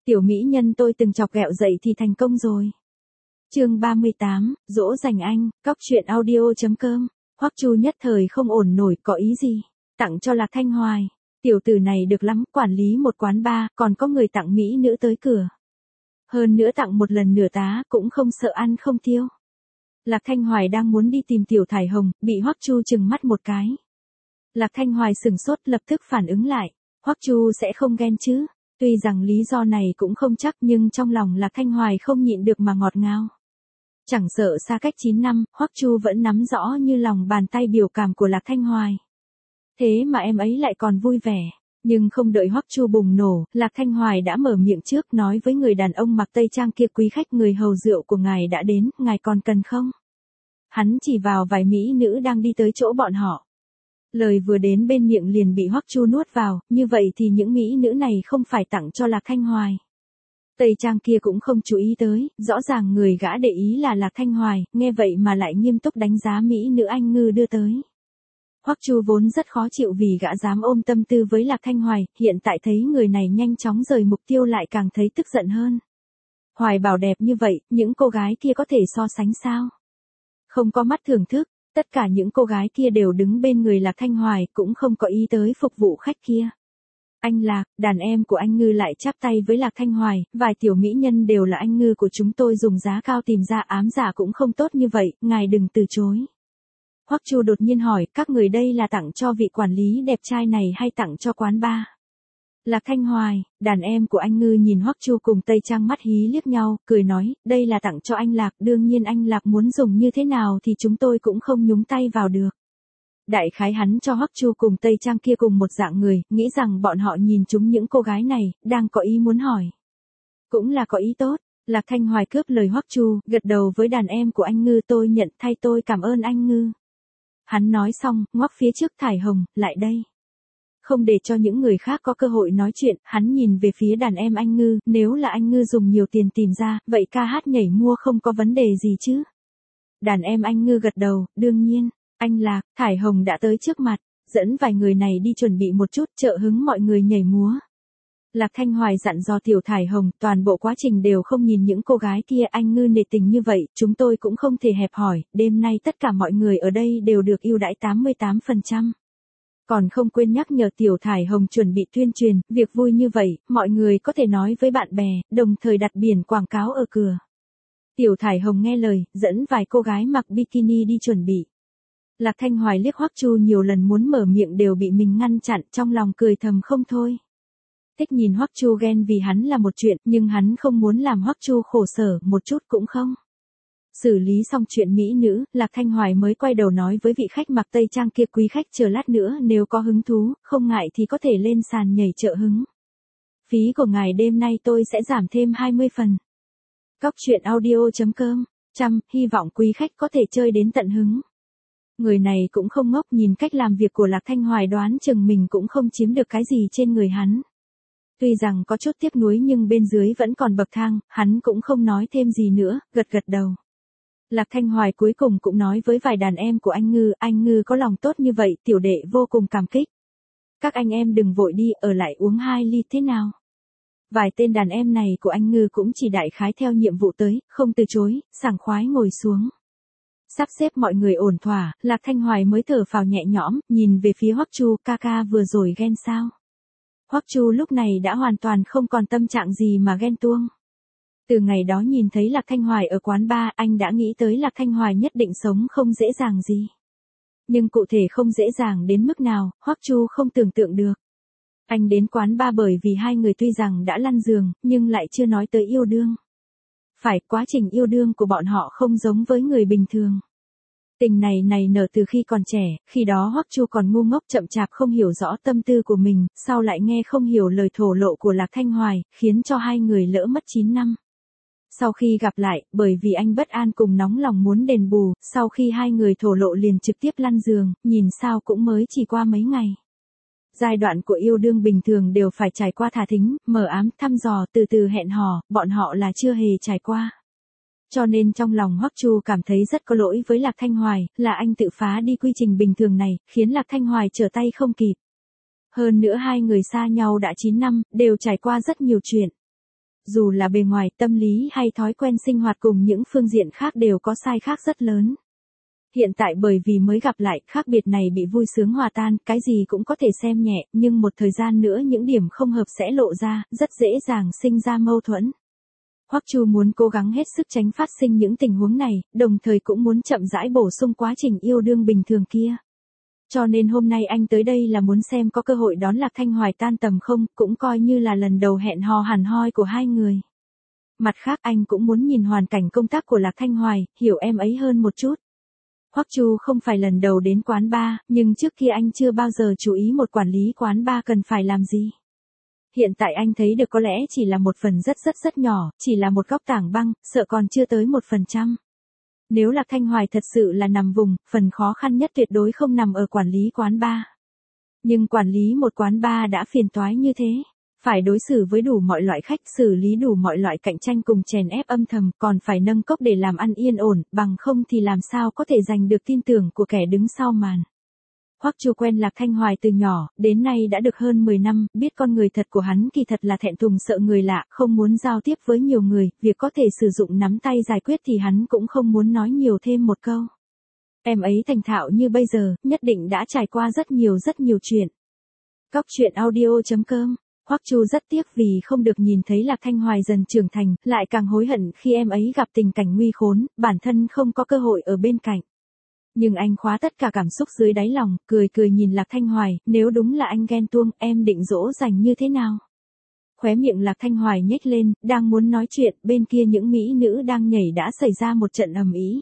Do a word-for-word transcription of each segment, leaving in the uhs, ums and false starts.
Tiểu mỹ nhân tôi từng chọc ghẹo dậy thì thành công rồi. Chương ba mươi tám, dỗ dành anh, cóc truyện audio chấm com. Hoắc Chu nhất thời không ổn nổi, có ý gì? Tặng cho Lạc Thanh Hoài. Tiểu tử này được lắm, quản lý một quán bar, còn có người tặng mỹ nữ tới cửa. Hơn nữa tặng một lần nửa tá, cũng không sợ ăn không tiêu. Lạc Thanh Hoài đang muốn đi tìm Tiểu Thải Hồng, bị Hoắc Chu trừng mắt một cái. Lạc Thanh Hoài sừng sốt, lập tức phản ứng lại. Hoắc Chu sẽ không ghen chứ? Tuy rằng lý do này cũng không chắc, nhưng trong lòng Lạc Thanh Hoài không nhịn được mà ngọt ngào. Chẳng sợ xa cách chín năm, Hoắc Chu vẫn nắm rõ như lòng bàn tay biểu cảm của Lạc Thanh Hoài. Thế mà em ấy lại còn vui vẻ. Nhưng không đợi Hoắc Chu bùng nổ, Lạc Thanh Hoài đã mở miệng trước, nói với người đàn ông mặc tây trang kia: quý khách người hầu rượu của ngài đã đến, ngài còn cần không? Hắn chỉ vào vài mỹ nữ đang đi tới chỗ bọn họ. Lời vừa đến bên miệng liền bị Hoắc Chu nuốt vào, như vậy thì những mỹ nữ này không phải tặng cho Lạc Thanh Hoài. Tây trang kia cũng không chú ý tới, rõ ràng người gã để ý là Lạc Thanh Hoài, nghe vậy mà lại nghiêm túc đánh giá mỹ nữ anh ngư đưa tới. Hoắc Chu vốn rất khó chịu vì gã dám ôm tâm tư với Lạc Thanh Hoài, hiện tại thấy người này nhanh chóng rời mục tiêu lại càng thấy tức giận hơn. Hoài bảo đẹp như vậy, những cô gái kia có thể so sánh sao? Không có mắt thưởng thức, tất cả những cô gái kia đều đứng bên người Lạc Thanh Hoài, cũng không có ý tới phục vụ khách kia. Anh Lạc, đàn em của anh Ngư lại chắp tay với Lạc Thanh Hoài, vài tiểu mỹ nhân đều là anh Ngư của chúng tôi dùng giá cao tìm ra, ám giả cũng không tốt như vậy, ngài đừng từ chối. Hoắc Chu đột nhiên hỏi, các người đây là tặng cho vị quản lý đẹp trai này hay tặng cho quán bar? Lạc Thanh Hoài, đàn em của anh Ngư nhìn Hoắc Chu cùng Tây Trang mắt hí liếc nhau, cười nói, đây là tặng cho anh Lạc, đương nhiên anh Lạc muốn dùng như thế nào thì chúng tôi cũng không nhúng tay vào được. Đại khái hắn cho Hoắc Chu cùng Tây Trang kia cùng một dạng người, nghĩ rằng bọn họ nhìn chúng những cô gái này, đang có ý muốn hỏi. Cũng là có ý tốt. Lạc Thanh Hoài cướp lời Hoắc Chu, gật đầu với đàn em của anh Ngư, tôi nhận, thay tôi cảm ơn anh Ngư. Hắn nói xong, ngoắc phía trước Thải Hồng, lại đây. Không để cho những người khác có cơ hội nói chuyện, hắn nhìn về phía đàn em anh Ngư, nếu là anh Ngư dùng nhiều tiền tìm ra, vậy ca hát nhảy mua không có vấn đề gì chứ? Đàn em anh Ngư gật đầu, đương nhiên. Anh Lạc, Thải Hồng đã tới trước mặt, dẫn vài người này đi chuẩn bị một chút, trợ hứng mọi người nhảy múa. Lạc Thanh Hoài dặn dò Tiểu Thải Hồng, toàn bộ quá trình đều không nhìn những cô gái kia, anh Ngư nể tình như vậy, chúng tôi cũng không thể hẹp hòi, đêm nay tất cả mọi người ở đây đều được ưu đãi tám mươi tám phần trăm. Còn không quên nhắc nhở Tiểu Thải Hồng chuẩn bị tuyên truyền, việc vui như vậy, mọi người có thể nói với bạn bè, đồng thời đặt biển quảng cáo ở cửa. Tiểu Thải Hồng nghe lời, dẫn vài cô gái mặc bikini đi chuẩn bị. Lạc Thanh Hoài liếc Hoắc Chu nhiều lần muốn mở miệng đều bị mình ngăn chặn, trong lòng cười thầm không thôi. Thích nhìn Hoắc Chu ghen vì hắn là một chuyện, nhưng hắn không muốn làm Hoắc Chu khổ sở, một chút cũng không. Xử lý xong chuyện mỹ nữ, Lạc Thanh Hoài mới quay đầu nói với vị khách mặc tây trang kia, quý khách chờ lát nữa nếu có hứng thú, không ngại thì có thể lên sàn nhảy trợ hứng. Phí của ngài đêm nay tôi sẽ giảm thêm hai mươi phần. Cóc truyện audio chấm com, trăm, hy vọng quý khách có thể chơi đến tận hứng. Người này cũng không ngốc, nhìn cách làm việc của Lạc Thanh Hoài đoán chừng mình cũng không chiếm được cái gì trên người hắn. Tuy rằng có chút tiếc nuối nhưng bên dưới vẫn còn bậc thang, hắn cũng không nói thêm gì nữa, gật gật đầu. Lạc Thanh Hoài cuối cùng cũng nói với vài đàn em của anh Ngư, anh Ngư có lòng tốt như vậy, tiểu đệ vô cùng cảm kích. Các anh em đừng vội đi, ở lại uống hai ly thế nào? Vài tên đàn em này của anh Ngư cũng chỉ đại khái theo nhiệm vụ tới, không từ chối, sảng khoái ngồi xuống. Sắp xếp mọi người ổn thỏa, Lạc Thanh Hoài mới thở phào nhẹ nhõm, nhìn về phía Hoắc Chu, ca ca vừa rồi ghen sao? Hoắc Chu lúc này đã hoàn toàn không còn tâm trạng gì mà ghen tuông. Từ ngày đó nhìn thấy Lạc Thanh Hoài ở quán bar, anh đã nghĩ tới Lạc Thanh Hoài nhất định sống không dễ dàng gì. Nhưng cụ thể không dễ dàng đến mức nào, Hoắc Chu không tưởng tượng được. Anh đến quán bar bởi vì hai người tuy rằng đã lăn giường, nhưng lại chưa nói tới yêu đương. Phải, quá trình yêu đương của bọn họ không giống với người bình thường. Tình này này nở từ khi còn trẻ, khi đó Hoắc Chu còn ngu ngốc chậm chạp không hiểu rõ tâm tư của mình, sau lại nghe không hiểu lời thổ lộ của Lạc Thanh Hoài, khiến cho hai người lỡ mất chín năm. Sau khi gặp lại, bởi vì anh bất an cùng nóng lòng muốn đền bù, sau khi hai người thổ lộ liền trực tiếp lăn giường, nhìn sao cũng mới chỉ qua mấy ngày. Giai đoạn của yêu đương bình thường đều phải trải qua thả thính, mờ ám, thăm dò, từ từ hẹn hò, bọn họ là chưa hề trải qua. Cho nên trong lòng Hoắc Chu cảm thấy rất có lỗi với Lạc Thanh Hoài, là anh tự phá đi quy trình bình thường này, khiến Lạc Thanh Hoài trở tay không kịp. Hơn nữa hai người xa nhau đã chín năm, đều trải qua rất nhiều chuyện. dù là bề ngoài, tâm lý hay thói quen sinh hoạt cùng những phương diện khác đều có sai khác rất lớn. Hiện tại bởi vì mới gặp lại, khác biệt này bị vui sướng hòa tan, cái gì cũng có thể xem nhẹ, nhưng một thời gian nữa những điểm không hợp sẽ lộ ra, rất dễ dàng sinh ra mâu thuẫn. Hoắc Chu muốn cố gắng hết sức tránh phát sinh những tình huống này, đồng thời cũng muốn chậm rãi bổ sung quá trình yêu đương bình thường kia. Cho nên hôm nay anh tới đây là muốn xem có cơ hội đón Lạc Thanh Hoài tan tầm không, cũng coi như là lần đầu hẹn hò hẳn hoi của hai người. Mặt khác anh cũng muốn nhìn hoàn cảnh công tác của Lạc Thanh Hoài, hiểu em ấy hơn một chút. Hoắc Chu không phải lần đầu đến quán bar, nhưng trước kia anh chưa bao giờ chú ý một quản lý quán bar cần phải làm gì. Hiện tại anh thấy được có lẽ chỉ là một phần rất rất rất nhỏ, chỉ là một góc tảng băng, sợ còn chưa tới một phần trăm. Nếu Lạc Thanh Hoài thật sự là nằm vùng, phần khó khăn nhất tuyệt đối không nằm ở quản lý quán bar. Nhưng quản lý một quán bar đã phiền toái như thế. Phải đối xử với đủ mọi loại khách, xử lý đủ mọi loại cạnh tranh cùng chèn ép âm thầm, còn phải nâng cốc để làm ăn yên ổn, bằng không thì làm sao có thể giành được tin tưởng của kẻ đứng sau màn. Hoắc Chu quen Lạc Thanh Hoài từ nhỏ, đến nay đã được hơn mười năm, biết con người thật của hắn kỳ thật là thẹn thùng sợ người lạ, không muốn giao tiếp với nhiều người, việc có thể sử dụng nắm tay giải quyết thì hắn cũng không muốn nói nhiều thêm một câu. Em ấy thành thạo như bây giờ, nhất định đã trải qua rất nhiều rất nhiều chuyện. Cóc truyện audio chấm com. Hoắc Chu rất tiếc vì không được nhìn thấy Lạc Thanh Hoài dần trưởng thành, lại càng hối hận khi em ấy gặp tình cảnh nguy khốn, bản thân không có cơ hội ở bên cạnh. Nhưng anh khóa tất cả cảm xúc dưới đáy lòng, cười cười nhìn Lạc Thanh Hoài, nếu đúng là anh ghen tuông, em định dỗ dành như thế nào? Khóe miệng Lạc Thanh Hoài nhếch lên, đang muốn nói chuyện, bên kia những mỹ nữ đang nhảy đã xảy ra một trận ầm ĩ.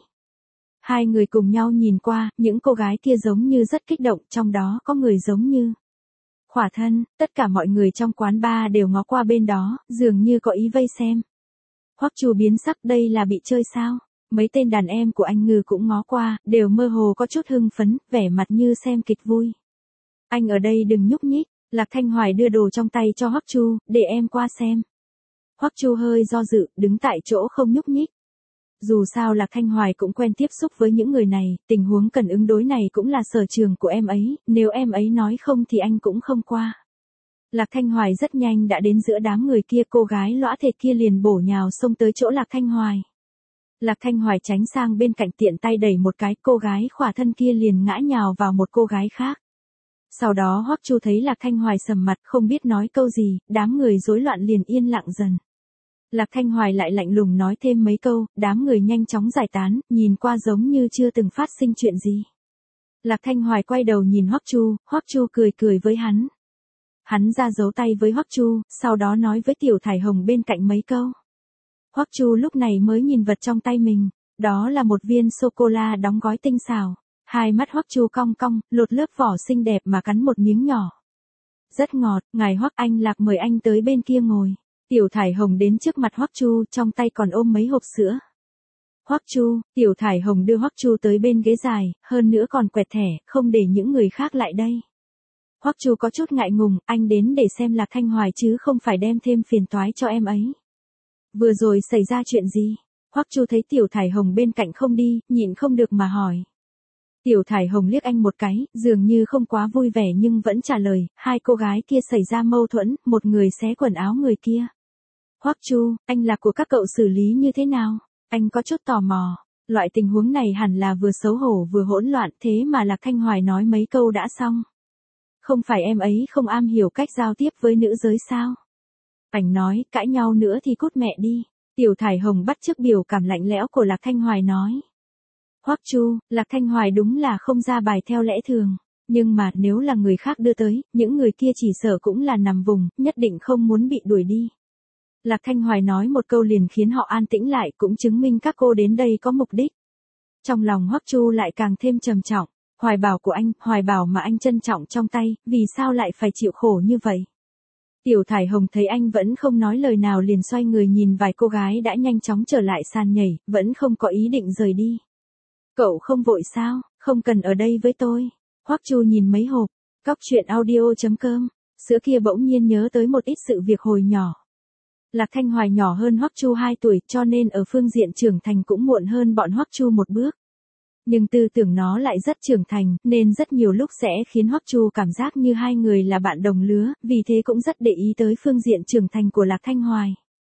Hai người cùng nhau nhìn qua, những cô gái kia giống như rất kích động, trong đó có người giống như Khỏa Thân, tất cả mọi người trong quán bar đều ngó qua bên đó, dường như có ý vây xem. Hoắc Chu biến sắc, đây là bị chơi sao? Mấy tên đàn em của anh Ngư cũng ngó qua, đều mơ hồ có chút hưng phấn, vẻ mặt như xem kịch vui. Anh ở đây đừng nhúc nhích, Lạc Thanh Hoài đưa đồ trong tay cho Hoắc Chu, để em qua xem. Hoắc Chu hơi do dự, đứng tại chỗ không nhúc nhích. Dù sao Lạc Thanh Hoài cũng quen tiếp xúc với những người này, tình huống cần ứng đối này cũng là sở trường của em ấy, nếu em ấy nói không thì anh cũng không qua. Lạc Thanh Hoài rất nhanh đã đến giữa đám người kia, cô gái lõa thệt kia liền bổ nhào xông tới chỗ Lạc Thanh Hoài. Lạc Thanh Hoài tránh sang bên cạnh tiện tay đẩy một cái, cô gái Khỏa Thân kia liền ngã nhào vào một cô gái khác. Sau đó Hoắc Chu thấy Lạc Thanh Hoài sầm mặt không biết nói câu gì, đám người rối loạn liền yên lặng dần. Lạc Thanh Hoài lại lạnh lùng nói thêm mấy câu, đám người nhanh chóng giải tán, nhìn qua giống như chưa từng phát sinh chuyện gì. Lạc Thanh Hoài quay đầu nhìn Hoắc Chu, Hoắc Chu cười cười với hắn. Hắn ra dấu tay với Hoắc Chu, sau đó nói với Tiểu Thải Hồng bên cạnh mấy câu. Hoắc Chu lúc này mới nhìn vật trong tay mình, đó là một viên sô-cô-la đóng gói tinh xảo. Hai mắt Hoắc Chu cong cong, lột lớp vỏ xinh đẹp mà cắn một miếng nhỏ. Rất ngọt, ngài Hoắc, anh Lạc mời anh tới bên kia ngồi. Tiểu Thải Hồng đến trước mặt Hoắc Chu, trong tay còn ôm mấy hộp sữa. Hoắc Chu, Tiểu Thải Hồng đưa Hoắc Chu tới bên ghế dài, hơn nữa còn quẹt thẻ, không để những người khác lại đây. Hoắc Chu có chút ngại ngùng, anh đến để xem Lạc Thanh Hoài chứ không phải đem thêm phiền toái cho em ấy. Vừa rồi xảy ra chuyện gì? Hoắc Chu thấy Tiểu Thải Hồng bên cạnh không đi, nhịn không được mà hỏi. Tiểu Thải Hồng liếc anh một cái, dường như không quá vui vẻ nhưng vẫn trả lời, hai cô gái kia xảy ra mâu thuẫn, một người xé quần áo người kia. Hoắc Chu, anh Lạc của các cậu xử lý như thế nào? Anh có chút tò mò. Loại tình huống này hẳn là vừa xấu hổ vừa hỗn loạn, thế mà Lạc Thanh Hoài nói mấy câu đã xong. Không phải em ấy không am hiểu cách giao tiếp với nữ giới sao? Anh nói, cãi nhau nữa thì cút mẹ đi. Tiểu Thải Hồng bắt chước biểu cảm lạnh lẽo của Lạc Thanh Hoài nói. Hoắc Chu, Lạc Thanh Hoài đúng là không ra bài theo lẽ thường. Nhưng mà nếu là người khác đưa tới, những người kia chỉ sợ cũng là nằm vùng, nhất định không muốn bị đuổi đi. Lạc Thanh Hoài nói một câu liền khiến họ an tĩnh lại, cũng chứng minh các cô đến đây có mục đích. Trong lòng Hoắc Chu lại càng thêm trầm trọng. Hoài bảo của anh, hoài bảo mà anh trân trọng trong tay, vì sao lại phải chịu khổ như vậy? Tiểu Thải Hồng thấy anh vẫn không nói lời nào liền xoay người nhìn vài cô gái đã nhanh chóng trở lại sàn nhảy, vẫn không có ý định rời đi. Cậu không vội sao, không cần ở đây với tôi. Hoắc Chu nhìn mấy hộp, cóc truyện audio chấm com, sữa kia bỗng nhiên nhớ tới một ít sự việc hồi nhỏ. Lạc Thanh Hoài nhỏ hơn Hoắc Chu hai tuổi cho nên ở phương diện trưởng thành cũng muộn hơn bọn Hoắc Chu một bước. Nhưng tư tưởng nó lại rất trưởng thành, nên rất nhiều lúc sẽ khiến Hoắc Chu cảm giác như hai người là bạn đồng lứa, vì thế cũng rất để ý tới phương diện trưởng thành của Lạc Thanh Hoài.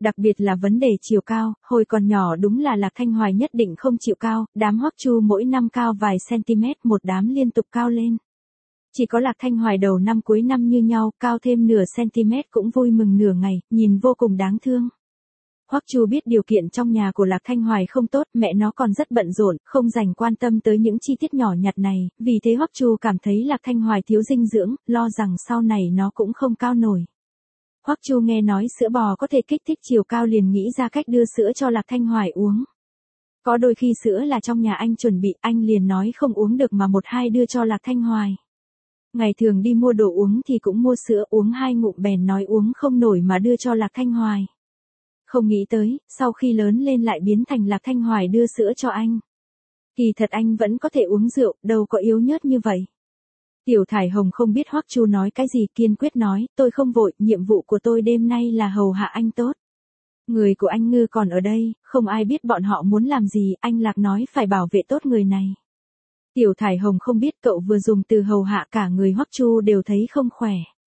Đặc biệt là vấn đề chiều cao, hồi còn nhỏ đúng là Lạc Thanh Hoài nhất định không chịu cao, đám Hoắc Chu mỗi năm cao vài cm một đám liên tục cao lên. Chỉ có Lạc Thanh Hoài đầu năm cuối năm như nhau, cao thêm nửa cm cũng vui mừng nửa ngày, nhìn vô cùng đáng thương. Hoắc Chu biết điều kiện trong nhà của Lạc Thanh Hoài không tốt, mẹ nó còn rất bận rộn, không dành quan tâm tới những chi tiết nhỏ nhặt này, vì thế Hoắc Chu cảm thấy Lạc Thanh Hoài thiếu dinh dưỡng, lo rằng sau này nó cũng không cao nổi. Hoắc Chu nghe nói sữa bò có thể kích thích chiều cao liền nghĩ ra cách đưa sữa cho Lạc Thanh Hoài uống. Có đôi khi sữa là trong nhà anh chuẩn bị, anh liền nói không uống được mà một hai đưa cho Lạc Thanh Hoài. Ngày thường đi mua đồ uống thì cũng mua sữa uống hai ngụm bèn nói uống không nổi mà đưa cho Lạc Thanh Hoài. Không nghĩ tới, sau khi lớn lên lại biến thành Lạc Thanh Hoài đưa sữa cho anh. Kỳ thật anh vẫn có thể uống rượu, đâu có yếu nhớt như vậy. Tiểu Thải Hồng không biết Hoắc Chu nói cái gì, kiên quyết nói, tôi không vội, nhiệm vụ của tôi đêm nay là hầu hạ anh tốt. Người của anh Ngư còn ở đây, không ai biết bọn họ muốn làm gì, anh Lạc nói phải bảo vệ tốt người này. Tiểu Thải Hồng không biết cậu vừa dùng từ hầu hạ cả người Hoắc Chu đều thấy không khỏe.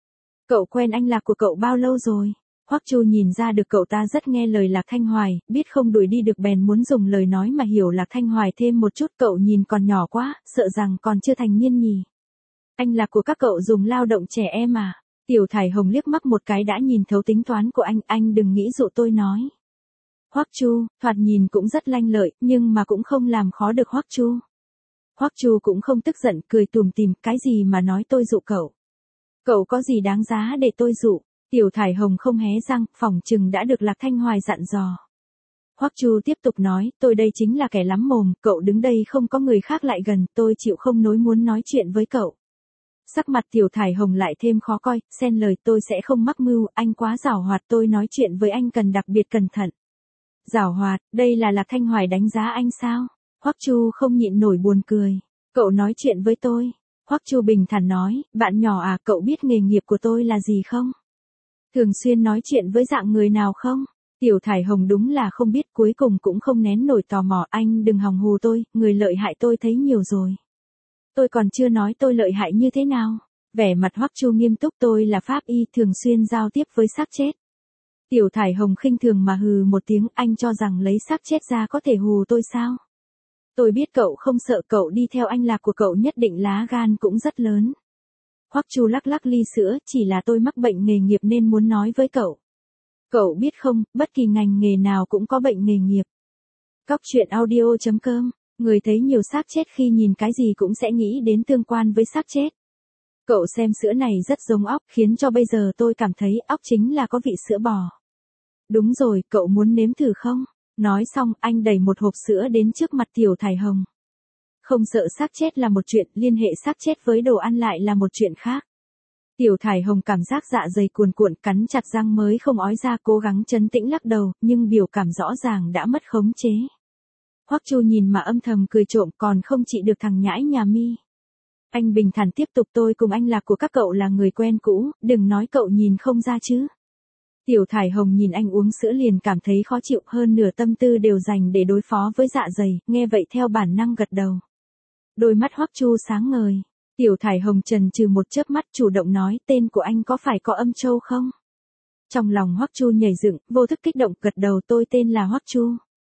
Cậu quen anh Lạc của cậu bao lâu rồi? Hoắc Chu nhìn ra được cậu ta rất nghe lời Lạc Thanh Hoài, biết không đuổi đi được bèn muốn dùng lời nói mà hiểu Lạc Thanh Hoài thêm một chút, cậu nhìn còn nhỏ quá, sợ rằng còn chưa thành niên nhỉ. Anh Lạc của các cậu dùng lao động trẻ em à? Tiểu Thải Hồng liếc mắt một cái đã nhìn thấu tính toán của anh, anh đừng nghĩ dụ tôi nói. Hoắc Chu, thoạt nhìn cũng rất lanh lợi, nhưng mà cũng không làm khó được Hoắc Chu. Hoắc Chu cũng không tức giận, cười tủm tỉm, cái gì mà nói tôi dụ cậu. Cậu có gì đáng giá để tôi dụ? Tiểu Thải Hồng không hé răng, phỏng chừng đã được Lạc Thanh Hoài dặn dò. Hoắc Chu tiếp tục nói, tôi đây chính là kẻ lắm mồm, cậu đứng đây không có người khác lại gần, tôi chịu không nối muốn nói chuyện với cậu. Sắc mặt Tiểu Thải Hồng lại thêm khó coi, xen lời tôi sẽ không mắc mưu, anh quá giảo hoạt, tôi nói chuyện với anh cần đặc biệt cẩn thận. Giảo hoạt, đây là Lạc Thanh Hoài đánh giá anh sao? Hoắc Chu không nhịn nổi buồn cười. Cậu nói chuyện với tôi. Hoắc Chu bình thản nói, bạn nhỏ à, cậu biết nghề nghiệp của tôi là gì không? Thường xuyên nói chuyện với dạng người nào không? Tiểu Thải Hồng đúng là không biết, cuối cùng cũng không nén nổi tò mò, anh đừng hòng hù tôi, người lợi hại tôi thấy nhiều rồi. Tôi còn chưa nói tôi lợi hại như thế nào. Vẻ mặt Hoắc Chu nghiêm túc, tôi là pháp y, thường xuyên giao tiếp với xác chết. Tiểu Thải Hồng khinh thường mà hừ một tiếng, anh cho rằng lấy xác chết ra có thể hù tôi sao? Tôi biết cậu không sợ, cậu đi theo anh Lạc của cậu nhất định lá gan cũng rất lớn. Hoắc Chu lắc lắc ly sữa, chỉ là tôi mắc bệnh nghề nghiệp nên muốn nói với cậu. Cậu biết không, bất kỳ ngành nghề nào cũng có bệnh nghề nghiệp. Cóc truyện audio chấm com, người thấy nhiều xác chết khi nhìn cái gì cũng sẽ nghĩ đến tương quan với xác chết. Cậu xem sữa này rất giống óc, khiến cho bây giờ tôi cảm thấy óc chính là có vị sữa bò. Đúng rồi, cậu muốn nếm thử không? Nói xong, anh đẩy một hộp sữa đến trước mặt Tiểu Thải Hồng. Không sợ xác chết là một chuyện, liên hệ xác chết với đồ ăn lại là một chuyện khác. Tiểu Thải Hồng cảm giác dạ dày cuồn cuộn, cắn chặt răng mới không ói ra, cố gắng trấn tĩnh lắc đầu, nhưng biểu cảm rõ ràng đã mất khống chế. Hoắc Chu nhìn mà âm thầm cười trộm, còn không trị được thằng nhãi nhà mi. Anh bình thản tiếp tục, tôi cùng anh Lạc của các cậu là người quen cũ, đừng nói cậu nhìn không ra chứ. Tiểu Thải Hồng nhìn anh uống sữa liền cảm thấy khó chịu, hơn nửa tâm tư đều dành để đối phó với dạ dày, nghe vậy theo bản năng gật đầu. Đôi mắt Hoắc Chu sáng ngời. Tiểu Thải Hồng chần chừ một chớp mắt, chủ động nói, tên của anh có phải có âm châu không? Trong lòng Hoắc Chu nhảy dựng, vô thức kích động gật đầu, tôi tên là Hoắc Chu.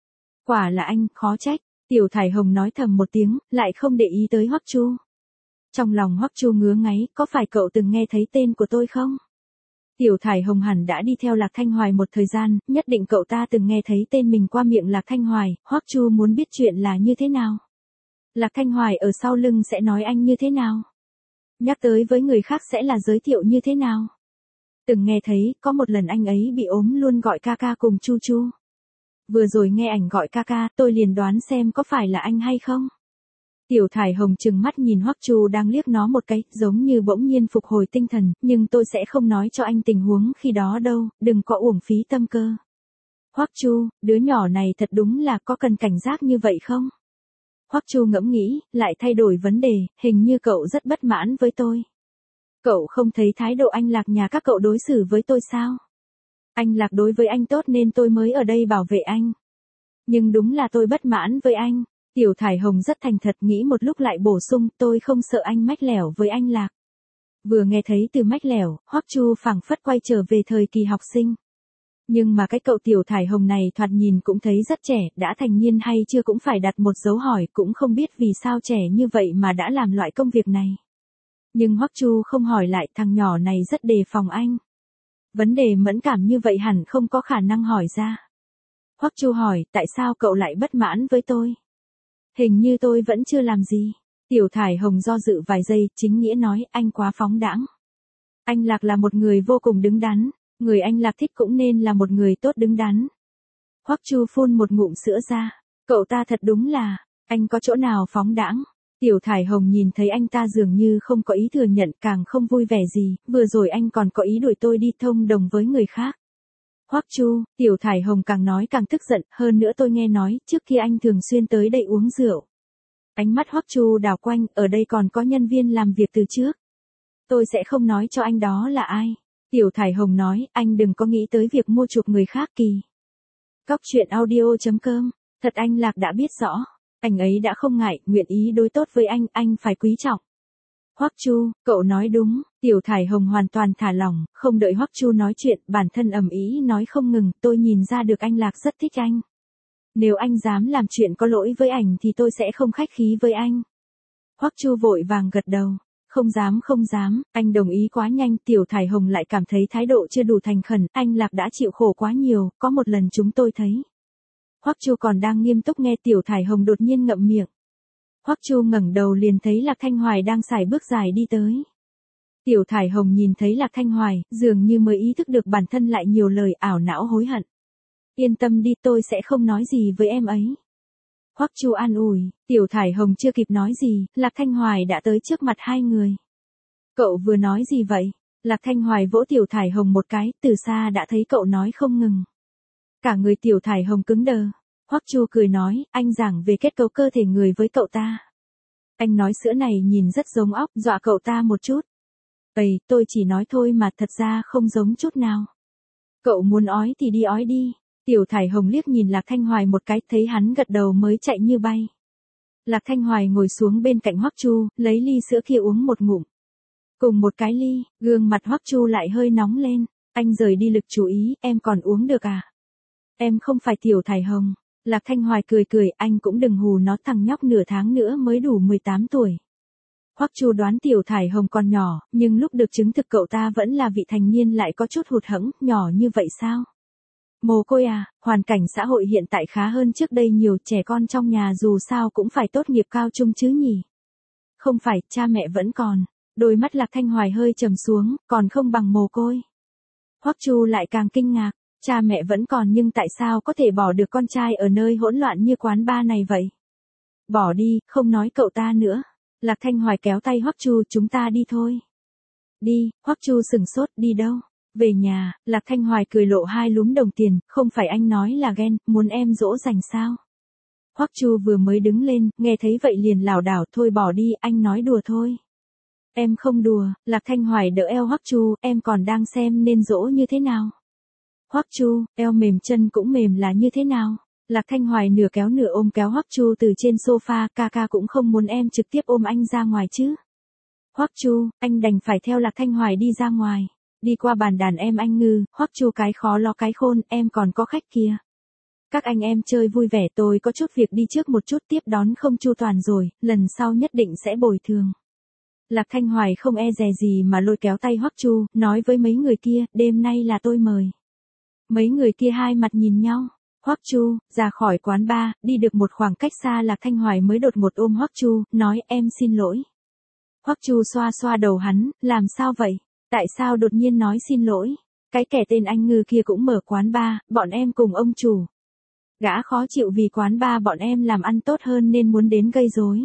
Quả là anh, khó trách. Tiểu Thải Hồng nói thầm một tiếng, lại không để ý tới Hoắc Chu. Trong lòng Hoắc Chu ngứa ngáy, có phải cậu từng nghe thấy tên của tôi không? Tiểu Thải Hồng hẳn đã đi theo Lạc Thanh Hoài một thời gian, nhất định cậu ta từng nghe thấy tên mình qua miệng Lạc Thanh Hoài, Hoắc Chu muốn biết chuyện là như thế nào. Lạc Thanh Hoài ở sau lưng sẽ nói anh như thế nào? Nhắc tới với người khác sẽ là giới thiệu như thế nào? Từng nghe thấy, có một lần anh ấy bị ốm luôn gọi ca ca cùng Chu Chu. Vừa rồi nghe ảnh gọi ca ca, tôi liền đoán xem có phải là anh hay không? Tiểu Thải Hồng trừng mắt nhìn Hoắc Chu đang liếc nó một cái, giống như bỗng nhiên phục hồi tinh thần, nhưng tôi sẽ không nói cho anh tình huống khi đó đâu, đừng có uổng phí tâm cơ. Hoắc Chu, đứa nhỏ này thật đúng là có cần cảnh giác như vậy không? Hoắc Chu ngẫm nghĩ, lại thay đổi vấn đề, hình như cậu rất bất mãn với tôi. Cậu không thấy thái độ anh Lạc nhà các cậu đối xử với tôi sao? Anh Lạc đối với anh tốt nên tôi mới ở đây bảo vệ anh. Nhưng đúng là tôi bất mãn với anh. Tiểu Thải Hồng rất thành thật, nghĩ một lúc lại bổ sung, tôi không sợ anh mách lẻo với anh Lạc. Vừa nghe thấy từ mách lẻo, Hoắc Chu phảng phất quay trở về thời kỳ học sinh. Nhưng mà cái cậu Tiểu Thải Hồng này thoạt nhìn cũng thấy rất trẻ, đã thành niên hay chưa cũng phải đặt một dấu hỏi, cũng không biết vì sao trẻ như vậy mà đã làm loại công việc này. Nhưng Hoắc Chu không hỏi lại, thằng nhỏ này rất đề phòng anh. Vấn đề mẫn cảm như vậy hẳn không có khả năng hỏi ra. Hoắc Chu hỏi, tại sao cậu lại bất mãn với tôi? Hình như tôi vẫn chưa làm gì. Tiểu Thải Hồng do dự vài giây, chính nghĩa nói, anh quá phóng đãng. Anh Lạc là một người vô cùng đứng đắn, người anh Lạc thích cũng nên là một người tốt đứng đắn. Hoắc Chu phun một ngụm sữa ra, cậu ta thật đúng là, anh có chỗ nào phóng đãng? Tiểu Thải Hồng nhìn thấy anh ta dường như không có ý thừa nhận, càng không vui vẻ gì, vừa rồi anh còn có ý đuổi tôi đi thông đồng với người khác. Hoắc Chu, Tiểu Thải Hồng càng nói càng tức giận, hơn nữa tôi nghe nói, trước kia anh thường xuyên tới đây uống rượu. Ánh mắt Hoắc Chu đảo quanh, ở đây còn có nhân viên làm việc từ trước. Tôi sẽ không nói cho anh đó là ai. Tiểu Thải Hồng nói, anh đừng có nghĩ tới việc mua chuộc người khác kỳ. Cóc truyện audio chấm com, thật anh Lạc đã biết rõ. Anh ấy đã không ngại, nguyện ý đối tốt với anh, anh phải quý trọng. Hoắc Chu, cậu nói đúng, Tiểu Thải Hồng hoàn toàn thả lỏng, không đợi Hoắc Chu nói chuyện, bản thân ầm ĩ nói không ngừng, tôi nhìn ra được anh Lạc rất thích anh. Nếu anh dám làm chuyện có lỗi với ảnh thì tôi sẽ không khách khí với anh. Hoắc Chu vội vàng gật đầu, không dám không dám, anh đồng ý quá nhanh. Tiểu Thải Hồng lại cảm thấy thái độ chưa đủ thành khẩn, anh Lạc đã chịu khổ quá nhiều, có một lần chúng tôi thấy. Hoắc Chu còn đang nghiêm túc nghe, Tiểu Thải Hồng đột nhiên ngậm miệng. Hoắc Chu ngẩng đầu liền thấy Lạc Thanh Hoài đang sải bước dài đi tới. Tiểu Thải Hồng nhìn thấy Lạc Thanh Hoài, dường như mới ý thức được bản thân lại nhiều lời, ảo não hối hận. Yên tâm đi, tôi sẽ không nói gì với em ấy. Hoắc Chu an ủi, Tiểu Thải Hồng chưa kịp nói gì, Lạc Thanh Hoài đã tới trước mặt hai người. Cậu vừa nói gì vậy? Lạc Thanh Hoài vỗ Tiểu Thải Hồng một cái, từ xa đã thấy cậu nói không ngừng. Cả người Tiểu Thải Hồng cứng đờ. Hoắc Chu cười nói, anh giảng về kết cấu cơ thể người với cậu ta. Anh nói sữa này nhìn rất giống óc, dọa cậu ta một chút. Ây, tôi chỉ nói thôi mà, thật ra không giống chút nào. Cậu muốn ói thì đi ói đi. Tiểu Thải Hồng liếc nhìn Lạc Thanh Hoài một cái, thấy hắn gật đầu mới chạy như bay. Lạc Thanh Hoài ngồi xuống bên cạnh Hoắc Chu, lấy ly sữa kia uống một ngụm. Cùng một cái ly, gương mặt Hoắc Chu lại hơi nóng lên. Anh rời đi lực chú ý, em còn uống được à? Em không phải Tiểu Thải Hồng. Lạc Thanh Hoài cười cười, anh cũng đừng hù nó, thằng nhóc nửa tháng nữa mới đủ mười tám tuổi. Hoắc Chu đoán Tiểu Thải Hồng còn nhỏ, nhưng lúc được chứng thực cậu ta vẫn là vị thành niên lại có chút hụt hẫng, nhỏ như vậy sao? Mồ côi à, hoàn cảnh xã hội hiện tại khá hơn trước đây nhiều, trẻ con trong nhà dù sao cũng phải tốt nghiệp cao trung chứ nhỉ? Không phải, cha mẹ vẫn còn. Đôi mắt Lạc Thanh Hoài hơi trầm xuống, còn không bằng mồ côi. Hoắc Chu lại càng kinh ngạc, cha mẹ vẫn còn nhưng tại sao có thể bỏ được con trai ở nơi hỗn loạn như quán bar này vậy? Bỏ đi, không nói cậu ta nữa. Lạc Thanh Hoài kéo tay Hoắc Chu, chúng ta đi thôi. Đi, Hoắc Chu sừng sốt, đi đâu? Về nhà. Lạc Thanh Hoài cười lộ hai lúm đồng tiền, không phải anh nói là ghen, muốn em dỗ dành sao? Hoắc Chu vừa mới đứng lên, nghe thấy vậy liền lảo đảo, thôi bỏ đi, anh nói đùa thôi. Em không đùa. Lạc Thanh Hoài đỡ eo Hoắc Chu, em còn đang xem nên dỗ như thế nào? Hoắc Chu, eo mềm chân cũng mềm là như thế nào? Lạc Thanh Hoài nửa kéo nửa ôm kéo Hoắc Chu từ trên sofa, ca ca cũng không muốn em trực tiếp ôm anh ra ngoài chứ. Hoắc Chu, anh đành phải theo Lạc Thanh Hoài đi ra ngoài. Đi qua bàn đàn em anh Ngư, Hoắc Chu cái khó lo cái khôn, em còn có khách kia. Các anh em chơi vui vẻ, tôi có chút việc đi trước một chút, tiếp đón không chu toàn rồi, lần sau nhất định sẽ bồi thường. Lạc Thanh Hoài không e dè gì mà lôi kéo tay Hoắc Chu, nói với mấy người kia, đêm nay là tôi mời. Mấy người kia hai mặt nhìn nhau. Hoắc Chu, ra khỏi quán bar, đi được một khoảng cách xa Lạc Thanh Hoài mới đột ngột ôm Hoắc Chu, nói em xin lỗi. Hoắc Chu xoa xoa đầu hắn, làm sao vậy? Tại sao đột nhiên nói xin lỗi? Cái kẻ tên anh Ngư kia cũng mở quán bar, bọn em cùng ông chủ. Gã khó chịu vì quán bar bọn em làm ăn tốt hơn nên muốn đến gây rối.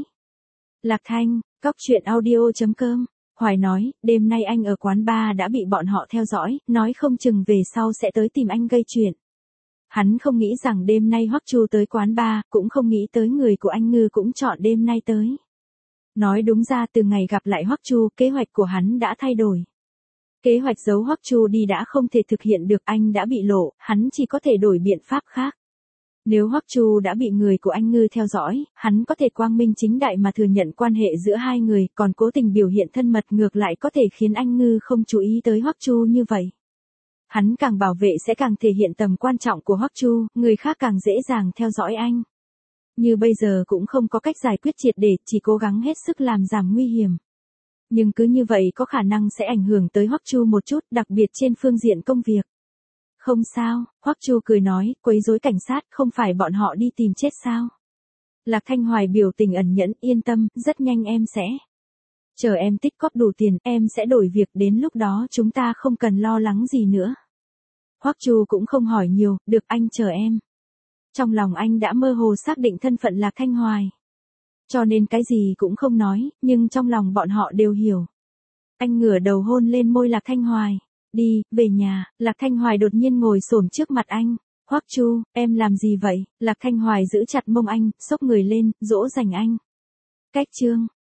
Lạc Thanh, cóc truyện audio chấm com. Hoài nói, đêm nay anh ở quán bar đã bị bọn họ theo dõi, nói không chừng về sau sẽ tới tìm anh gây chuyện. Hắn không nghĩ rằng đêm nay Hoắc Chu tới quán bar, cũng không nghĩ tới người của anh Ngư cũng chọn đêm nay tới. Nói đúng ra từ ngày gặp lại Hoắc Chu, kế hoạch của hắn đã thay đổi. Kế hoạch giấu Hoắc Chu đi đã không thể thực hiện được, anh đã bị lộ, hắn chỉ có thể đổi biện pháp khác. Nếu Hoắc Chu đã bị người của anh Ngư theo dõi, hắn có thể quang minh chính đại mà thừa nhận quan hệ giữa hai người, còn cố tình biểu hiện thân mật ngược lại có thể khiến anh Ngư không chú ý tới Hoắc Chu như vậy. Hắn càng bảo vệ sẽ càng thể hiện tầm quan trọng của Hoắc Chu, người khác càng dễ dàng theo dõi anh. Như bây giờ cũng không có cách giải quyết triệt để, chỉ cố gắng hết sức làm giảm nguy hiểm. Nhưng cứ như vậy có khả năng sẽ ảnh hưởng tới Hoắc Chu một chút, đặc biệt trên phương diện công việc. Không sao, Hoắc Chu cười nói, quấy rối cảnh sát, không phải bọn họ đi tìm chết sao? Lạc Thanh Hoài biểu tình ẩn nhẫn, yên tâm, rất nhanh em sẽ. Chờ em tích cóp đủ tiền, em sẽ đổi việc, đến lúc đó chúng ta không cần lo lắng gì nữa. Hoắc Chu cũng không hỏi nhiều, được anh chờ em. Trong lòng anh đã mơ hồ xác định thân phận Lạc Thanh Hoài. Cho nên cái gì cũng không nói, nhưng trong lòng bọn họ đều hiểu. Anh ngửa đầu hôn lên môi Lạc Thanh Hoài. Đi, về nhà. Lạc Thanh Hoài đột nhiên ngồi xổm trước mặt anh. Hoắc Chu, em làm gì vậy? Lạc Thanh Hoài giữ chặt mông anh, xốc người lên, dỗ dành anh. Cách chương.